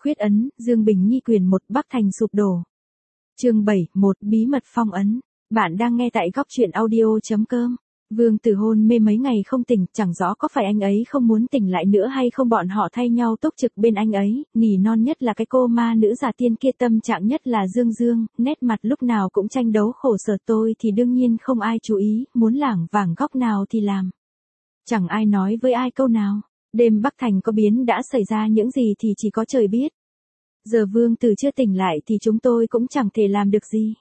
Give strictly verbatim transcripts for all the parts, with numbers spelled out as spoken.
Khuyết ấn, Dương Bình Nhi quyền một, Bắc Thành sụp đổ. Chương bảy, một, bí mật phong ấn. Bạn đang nghe tại góc truyện audio chấm com. Vương Tử hôn mê mấy ngày không tỉnh, chẳng rõ có phải anh ấy không muốn tỉnh lại nữa hay không, bọn họ thay nhau túc trực bên anh ấy, nỉ non nhất là cái cô ma nữ giả tiên kia, tâm trạng nhất là Dương Dương, nét mặt lúc nào cũng tranh đấu khổ sở. Tôi thì đương nhiên không ai chú ý, muốn lảng vảng góc nào thì làm. Chẳng ai nói với ai câu nào. Đêm Bắc Thành có biến đã xảy ra những gì thì chỉ có trời biết. Giờ Vương Tử chưa tỉnh lại thì chúng tôi cũng chẳng thể làm được gì.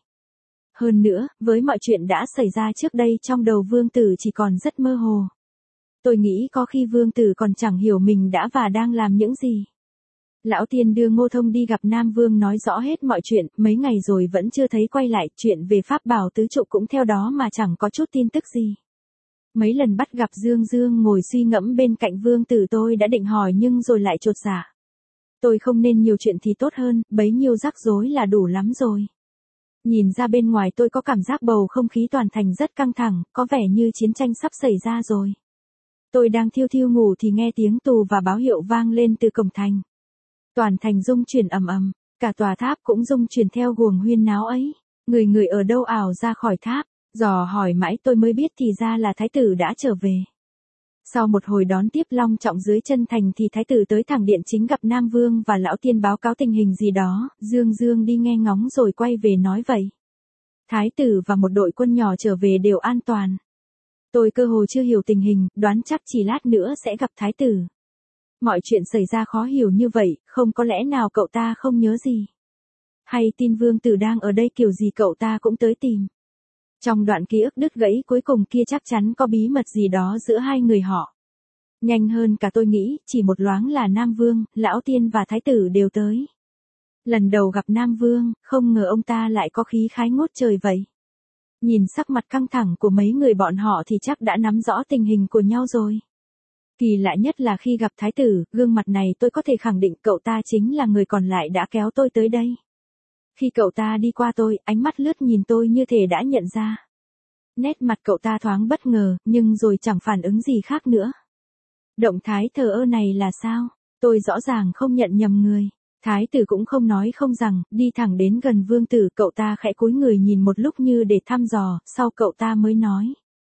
Hơn nữa, với mọi chuyện đã xảy ra trước đây, trong đầu Vương Tử chỉ còn rất mơ hồ. Tôi nghĩ có khi Vương Tử còn chẳng hiểu mình đã và đang làm những gì. Lão Tiên đưa Ngô Thông đi gặp Nam Vương nói rõ hết mọi chuyện, mấy ngày rồi vẫn chưa thấy quay lại, chuyện về pháp bảo tứ trụ cũng theo đó mà chẳng có chút tin tức gì. Mấy lần bắt gặp Dương Dương ngồi suy ngẫm bên cạnh Vương Tử, tôi đã định hỏi nhưng rồi lại chột dạ. Tôi không nên nhiều chuyện thì tốt hơn, bấy nhiêu rắc rối là đủ lắm rồi. Nhìn ra bên ngoài tôi có cảm giác bầu không khí toàn thành rất căng thẳng, có vẻ như chiến tranh sắp xảy ra rồi. Tôi đang thiêu thiêu ngủ thì nghe tiếng tù và báo hiệu vang lên từ cổng thành. Toàn thành rung chuyển ầm ầm, cả tòa tháp cũng rung chuyển theo guồng huyên náo ấy. Người người ở đâu ảo ra khỏi tháp, dò hỏi mãi tôi mới biết thì ra là thái tử đã trở về. Sau một hồi đón tiếp long trọng dưới chân thành thì thái tử tới thẳng điện chính gặp Nam Vương và Lão Tiên báo cáo tình hình gì đó, Dương Dương đi nghe ngóng rồi quay về nói vậy. Thái tử và một đội quân nhỏ trở về đều an toàn. Tôi cơ hồ chưa hiểu tình hình, đoán chắc chỉ lát nữa sẽ gặp thái tử. Mọi chuyện xảy ra khó hiểu như vậy, không có lẽ nào cậu ta không nhớ gì. Hay tin Vương Tử đang ở đây kiểu gì cậu ta cũng tới tìm. Trong đoạn ký ức đứt gãy cuối cùng kia chắc chắn có bí mật gì đó giữa hai người họ. Nhanh hơn cả tôi nghĩ, chỉ một loáng là Nam Vương, Lão Tiên và Thái tử đều tới. Lần đầu gặp Nam Vương, không ngờ ông ta lại có khí khái ngút trời vậy. Nhìn sắc mặt căng thẳng của mấy người bọn họ thì chắc đã nắm rõ tình hình của nhau rồi. Kỳ lạ nhất là khi gặp Thái tử, gương mặt này tôi có thể khẳng định cậu ta chính là người còn lại đã kéo tôi tới đây. Khi cậu ta đi qua tôi, ánh mắt lướt nhìn tôi như thể đã nhận ra. Nét mặt cậu ta thoáng bất ngờ, nhưng rồi chẳng phản ứng gì khác nữa. Động thái thờ ơ này là sao? Tôi rõ ràng không nhận nhầm người. Thái tử cũng không nói không rằng, đi thẳng đến gần Vương Tử, cậu ta khẽ cúi người nhìn một lúc như để thăm dò, sau cậu ta mới nói.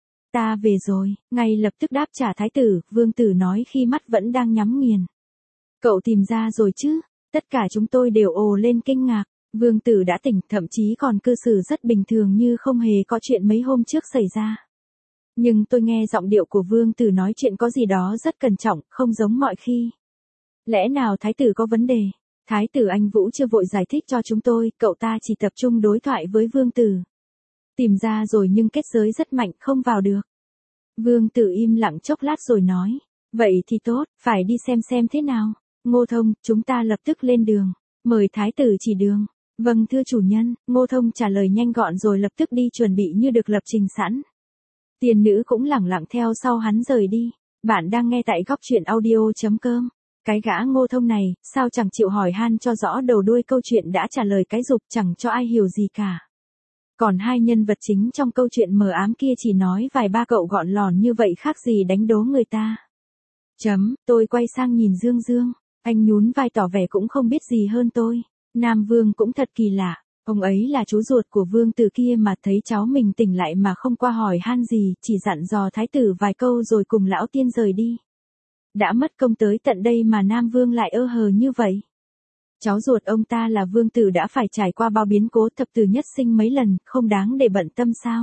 Ta về rồi, ngay lập tức đáp trả Thái tử, Vương Tử nói khi mắt vẫn đang nhắm nghiền. Cậu tìm ra rồi chứ? Tất cả chúng tôi đều ồ lên kinh ngạc. Vương Tử đã tỉnh, thậm chí còn cư xử rất bình thường như không hề có chuyện mấy hôm trước xảy ra. Nhưng tôi nghe giọng điệu của Vương Tử nói chuyện có gì đó rất cẩn trọng, không giống mọi khi. Lẽ nào Thái tử có vấn đề? Thái tử Anh Vũ chưa vội giải thích cho chúng tôi, cậu ta chỉ tập trung đối thoại với Vương Tử. Tìm ra rồi nhưng kết giới rất mạnh, không vào được. Vương Tử im lặng chốc lát rồi nói. Vậy thì tốt, phải đi xem xem thế nào. Ngô Thông, chúng ta lập tức lên đường. Mời Thái tử chỉ đường. Vâng thưa chủ nhân, Ngô Thông trả lời nhanh gọn rồi lập tức đi chuẩn bị như được lập trình sẵn. Tiên nữ cũng lẳng lặng theo sau hắn rời đi. Bạn đang nghe tại góc truyện audio chấm com. Cái gã Ngô Thông này, sao chẳng chịu hỏi han cho rõ đầu đuôi câu chuyện đã trả lời cái rụp chẳng cho ai hiểu gì cả. Còn hai nhân vật chính trong câu chuyện mờ ám kia chỉ nói vài ba cậu gọn lòn như vậy khác gì đánh đố người ta. Chấm, tôi quay sang nhìn Dương Dương. Anh nhún vai tỏ vẻ cũng không biết gì hơn tôi. Nam Vương cũng thật kỳ lạ, ông ấy là chú ruột của Vương Tử kia mà thấy cháu mình tỉnh lại mà không qua hỏi han gì, chỉ dặn dò Thái tử vài câu rồi cùng Lão Tiên rời đi. Đã mất công tới tận đây mà Nam Vương lại ơ hờ như vậy. Cháu ruột ông ta là Vương Tử đã phải trải qua bao biến cố thập tử nhất sinh mấy lần, không đáng để bận tâm sao?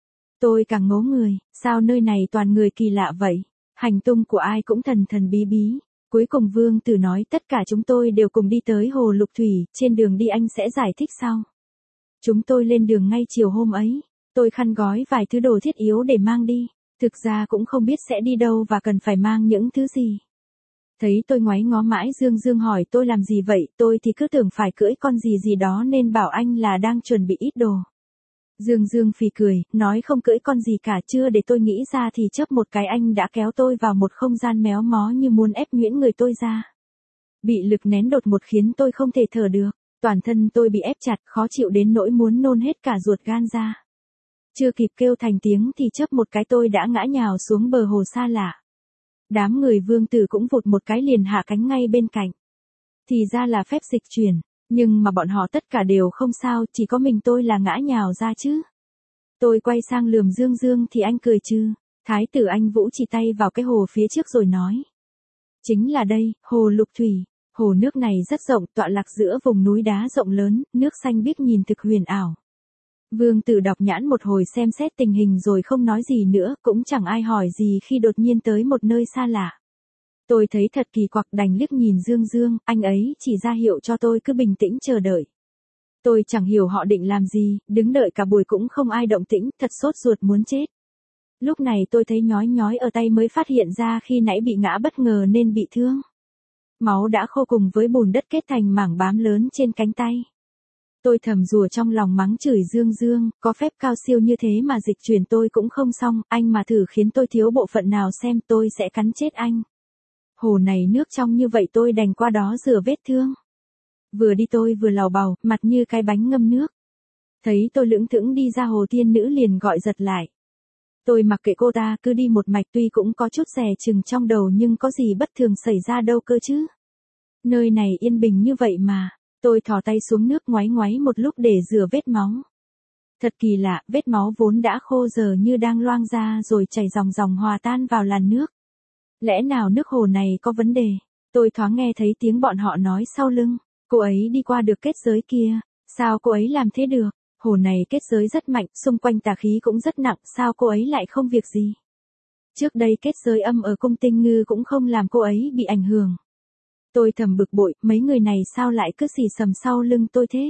Tôi càng ngố người, sao nơi này toàn người kỳ lạ vậy? Hành tung của ai cũng thần thần bí bí. Cuối cùng Vương Tử nói tất cả chúng tôi đều cùng đi tới Hồ Lục Thủy, trên đường đi anh sẽ giải thích sau. Chúng tôi lên đường ngay chiều hôm ấy, tôi khăn gói vài thứ đồ thiết yếu để mang đi, thực ra cũng không biết sẽ đi đâu và cần phải mang những thứ gì. Thấy tôi ngoáy ngó mãi Dương Dương hỏi tôi làm gì vậy, tôi thì cứ tưởng phải cưỡi con gì gì đó nên bảo anh là đang chuẩn bị ít đồ. Dương Dương phì cười, nói không cưỡi con gì cả, chưa để tôi nghĩ ra thì chớp một cái anh đã kéo tôi vào một không gian méo mó như muốn ép nhuyễn người tôi ra. Bị lực nén đột một khiến tôi không thể thở được, toàn thân tôi bị ép chặt, khó chịu đến nỗi muốn nôn hết cả ruột gan ra. Chưa kịp kêu thành tiếng thì chớp một cái tôi đã ngã nhào xuống bờ hồ xa lạ. Đám người Vương Tử cũng vụt một cái liền hạ cánh ngay bên cạnh. Thì ra là phép dịch chuyển, nhưng mà bọn họ tất cả đều không sao, chỉ có mình tôi là ngã nhào ra chứ. Tôi quay sang lườm Dương Dương thì anh cười trừ. Thái tử Anh Vũ chỉ tay vào cái hồ phía trước rồi nói. Chính là đây, hồ Lục Thủy. Hồ nước này rất rộng, tọa lạc giữa vùng núi đá rộng lớn, nước xanh biếc nhìn thực huyền ảo. Vương Tử đọc nhãn một hồi xem xét tình hình rồi không nói gì nữa, cũng chẳng ai hỏi gì khi đột nhiên tới một nơi xa lạ. Tôi thấy thật kỳ quặc đành liếc nhìn Dương Dương, anh ấy chỉ ra hiệu cho tôi cứ bình tĩnh chờ đợi. Tôi chẳng hiểu họ định làm gì, đứng đợi cả buổi cũng không ai động tĩnh, thật sốt ruột muốn chết. Lúc này tôi thấy nhói nhói ở tay mới phát hiện ra khi nãy bị ngã bất ngờ nên bị thương. Máu đã khô cùng với bùn đất kết thành mảng bám lớn trên cánh tay. Tôi thầm rủa trong lòng mắng chửi Dương Dương, có phép cao siêu như thế mà dịch chuyển tôi cũng không xong, anh mà thử khiến tôi thiếu bộ phận nào xem tôi sẽ cắn chết anh. Hồ này nước trong như vậy tôi đành qua đó rửa vết thương. Vừa đi tôi vừa lào bào, mặt như cái bánh ngâm nước. Thấy tôi lững thững đi ra hồ tiên nữ liền gọi giật lại. Tôi mặc kệ cô ta cứ đi một mạch tuy cũng có chút dè chừng trong đầu nhưng có gì bất thường xảy ra đâu cơ chứ. Nơi này yên bình như vậy mà, tôi thò tay xuống nước ngoáy ngoáy một lúc để rửa vết máu. Thật kỳ lạ, vết máu vốn đã khô giờ như đang loang ra rồi chảy dòng dòng hòa tan vào làn nước. Lẽ nào nước hồ này có vấn đề? Tôi thoáng nghe thấy tiếng bọn họ nói sau lưng. Cô ấy đi qua được kết giới kia, sao cô ấy làm thế được? Hồ này kết giới rất mạnh, xung quanh tà khí cũng rất nặng, sao cô ấy lại không việc gì? Trước đây kết giới âm ở cung Tinh Ngư cũng không làm cô ấy bị ảnh hưởng. Tôi thầm bực bội, mấy người này sao lại cứ xì xầm sau lưng tôi thế?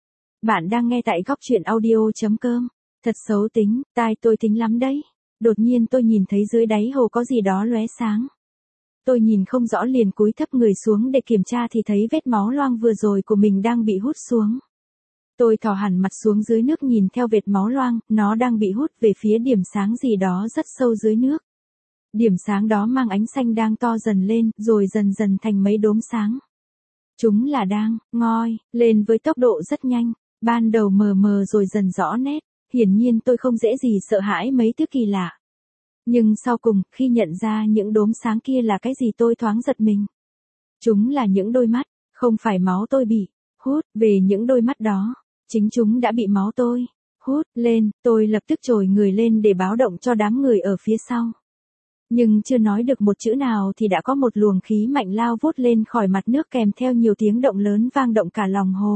Bạn đang nghe tại góc truyện audio chấm com. Thật xấu tính, tai tôi thính lắm đấy. Đột nhiên tôi nhìn thấy dưới đáy hồ có gì đó lóe sáng. Tôi nhìn không rõ liền cúi thấp người xuống để kiểm tra thì thấy vết máu loang vừa rồi của mình đang bị hút xuống. Tôi thò hẳn mặt xuống dưới nước nhìn theo vệt máu loang, nó đang bị hút về phía điểm sáng gì đó rất sâu dưới nước. Điểm sáng đó mang ánh xanh đang to dần lên, rồi dần dần thành mấy đốm sáng. Chúng là đang ngoi lên với tốc độ rất nhanh, ban đầu mờ mờ rồi dần rõ nét. Hiển nhiên tôi không dễ gì sợ hãi mấy thứ kỳ lạ. Nhưng sau cùng, khi nhận ra những đốm sáng kia là cái gì tôi thoáng giật mình. Chúng là những đôi mắt, không phải máu tôi bị hút về những đôi mắt đó. Chính chúng đã bị máu tôi hút lên, tôi lập tức trồi người lên để báo động cho đám người ở phía sau. Nhưng chưa nói được một chữ nào thì đã có một luồng khí mạnh lao vút lên khỏi mặt nước kèm theo nhiều tiếng động lớn vang động cả lòng hồ.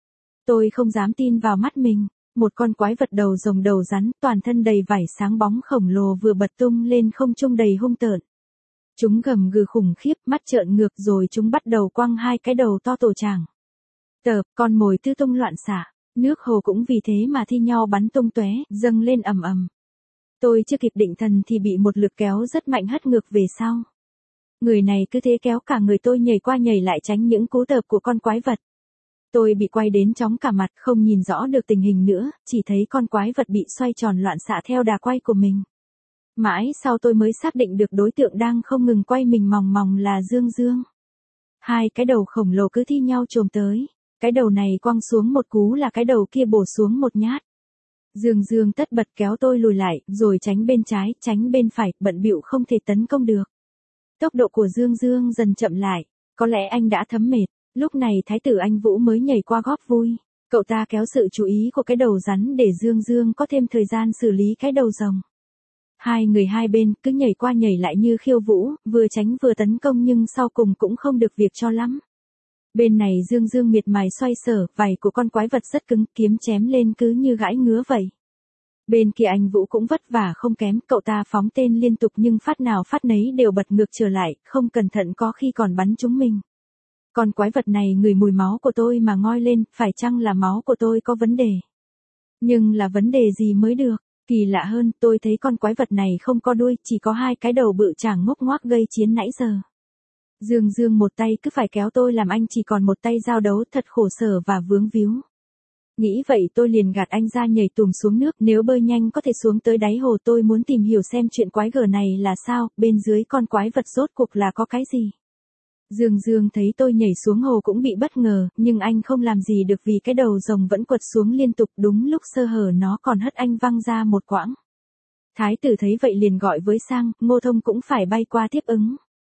Tôi không dám tin vào mắt mình. Một con quái vật đầu rồng đầu rắn, toàn thân đầy vảy sáng bóng khổng lồ vừa bật tung lên không trung đầy hung tợn. Chúng gầm gừ khủng khiếp, mắt trợn ngược rồi chúng bắt đầu quăng hai cái đầu to tổ tràng. Tợp, con mồi tư tung loạn xạ, nước hồ cũng vì thế mà thi nhau bắn tung tóe, dâng lên ầm ầm. Tôi chưa kịp định thần thì bị một lực kéo rất mạnh hất ngược về sau. Người này cứ thế kéo cả người tôi nhảy qua nhảy lại tránh những cú tợp của con quái vật. Tôi bị quay đến chóng cả mặt không nhìn rõ được tình hình nữa, chỉ thấy con quái vật bị xoay tròn loạn xạ theo đà quay của mình. Mãi sau tôi mới xác định được đối tượng đang không ngừng quay mình mòng mòng là Dương Dương. Hai cái đầu khổng lồ cứ thi nhau chồm tới, cái đầu này quăng xuống một cú là cái đầu kia bổ xuống một nhát. Dương Dương tất bật kéo tôi lùi lại, rồi tránh bên trái, tránh bên phải, bận bịu không thể tấn công được. Tốc độ của Dương Dương dần chậm lại, có lẽ anh đã thấm mệt. Lúc này Thái tử Anh Vũ mới nhảy qua góp vui. Cậu ta kéo sự chú ý của cái đầu rắn để Dương Dương có thêm thời gian xử lý cái đầu rồng. Hai người hai bên cứ nhảy qua nhảy lại như khiêu vũ, vừa tránh vừa tấn công nhưng sau cùng cũng không được việc cho lắm. Bên này Dương Dương miệt mài xoay sở, vảy của con quái vật rất cứng, kiếm chém lên cứ như gãi ngứa vậy. Bên kia Anh Vũ cũng vất vả không kém, cậu ta phóng tên liên tục nhưng phát nào phát nấy đều bật ngược trở lại, không cẩn thận có khi còn bắn trúng mình. Con quái vật này ngửi mùi máu của tôi mà ngoi lên, phải chăng là máu của tôi có vấn đề? Nhưng là vấn đề gì mới được? Kỳ lạ hơn, tôi thấy con quái vật này không có đuôi, chỉ có hai cái đầu bự chảng ngốc ngoác gây chiến nãy giờ. Dương Dương một tay cứ phải kéo tôi làm anh chỉ còn một tay giao đấu, thật khổ sở và vướng víu. Nghĩ vậy tôi liền gạt anh ra nhảy tùm xuống nước, nếu bơi nhanh có thể xuống tới đáy hồ. Tôi muốn tìm hiểu xem chuyện quái gở này là sao, bên dưới con quái vật rốt cuộc là có cái gì. Dương Dương thấy tôi nhảy xuống hồ cũng bị bất ngờ, nhưng anh không làm gì được vì cái đầu rồng vẫn quật xuống liên tục, đúng lúc sơ hở nó còn hất anh văng ra một quãng. Thái tử thấy vậy liền gọi với sang, Ngô Thông cũng phải bay qua tiếp ứng.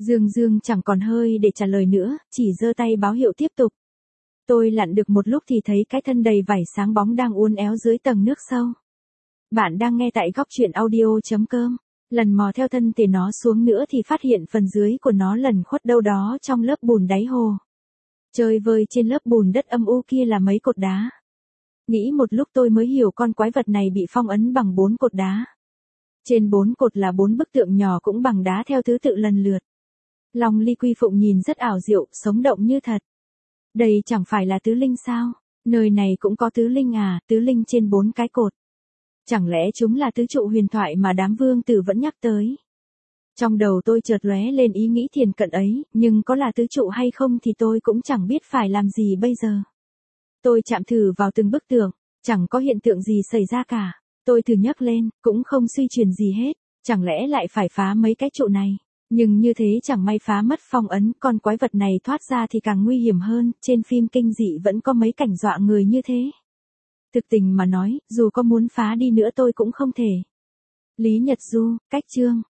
Dương Dương chẳng còn hơi để trả lời nữa, chỉ giơ tay báo hiệu tiếp tục. Tôi lặn được một lúc thì thấy cái thân đầy vảy sáng bóng đang uốn éo dưới tầng nước sâu. Bạn đang nghe tại góc truyện audio.com. Lần mò theo thân thể nó xuống nữa thì phát hiện phần dưới của nó lẩn khuất đâu đó trong lớp bùn đáy hồ. Chơi vơi trên lớp bùn đất âm u kia là mấy cột đá. Nghĩ một lúc tôi mới hiểu con quái vật này bị phong ấn bằng bốn cột đá. Trên bốn cột là bốn bức tượng nhỏ cũng bằng đá theo thứ tự lần lượt. Long ly quy phụng nhìn rất ảo diệu, sống động như thật. Đây chẳng phải là tứ linh sao? Nơi này cũng có tứ linh à, tứ linh trên bốn cái cột. Chẳng lẽ chúng là tứ trụ huyền thoại mà đám vương tử vẫn nhắc tới? Trong đầu tôi chợt lóe lên ý nghĩ thiền cận ấy, nhưng có là tứ trụ hay không thì tôi cũng chẳng biết phải làm gì bây giờ. Tôi chạm thử vào từng bức tượng, chẳng có hiện tượng gì xảy ra cả. Tôi thử nhấc lên, cũng không suy chuyển gì hết, chẳng lẽ lại phải phá mấy cái trụ này? Nhưng như thế chẳng may phá mất phong ấn, con quái vật này thoát ra thì càng nguy hiểm hơn, trên phim kinh dị vẫn có mấy cảnh dọa người như thế. Thực tình mà nói, dù có muốn phá đi nữa tôi cũng không thể. Lý Nhật Du, cách chương.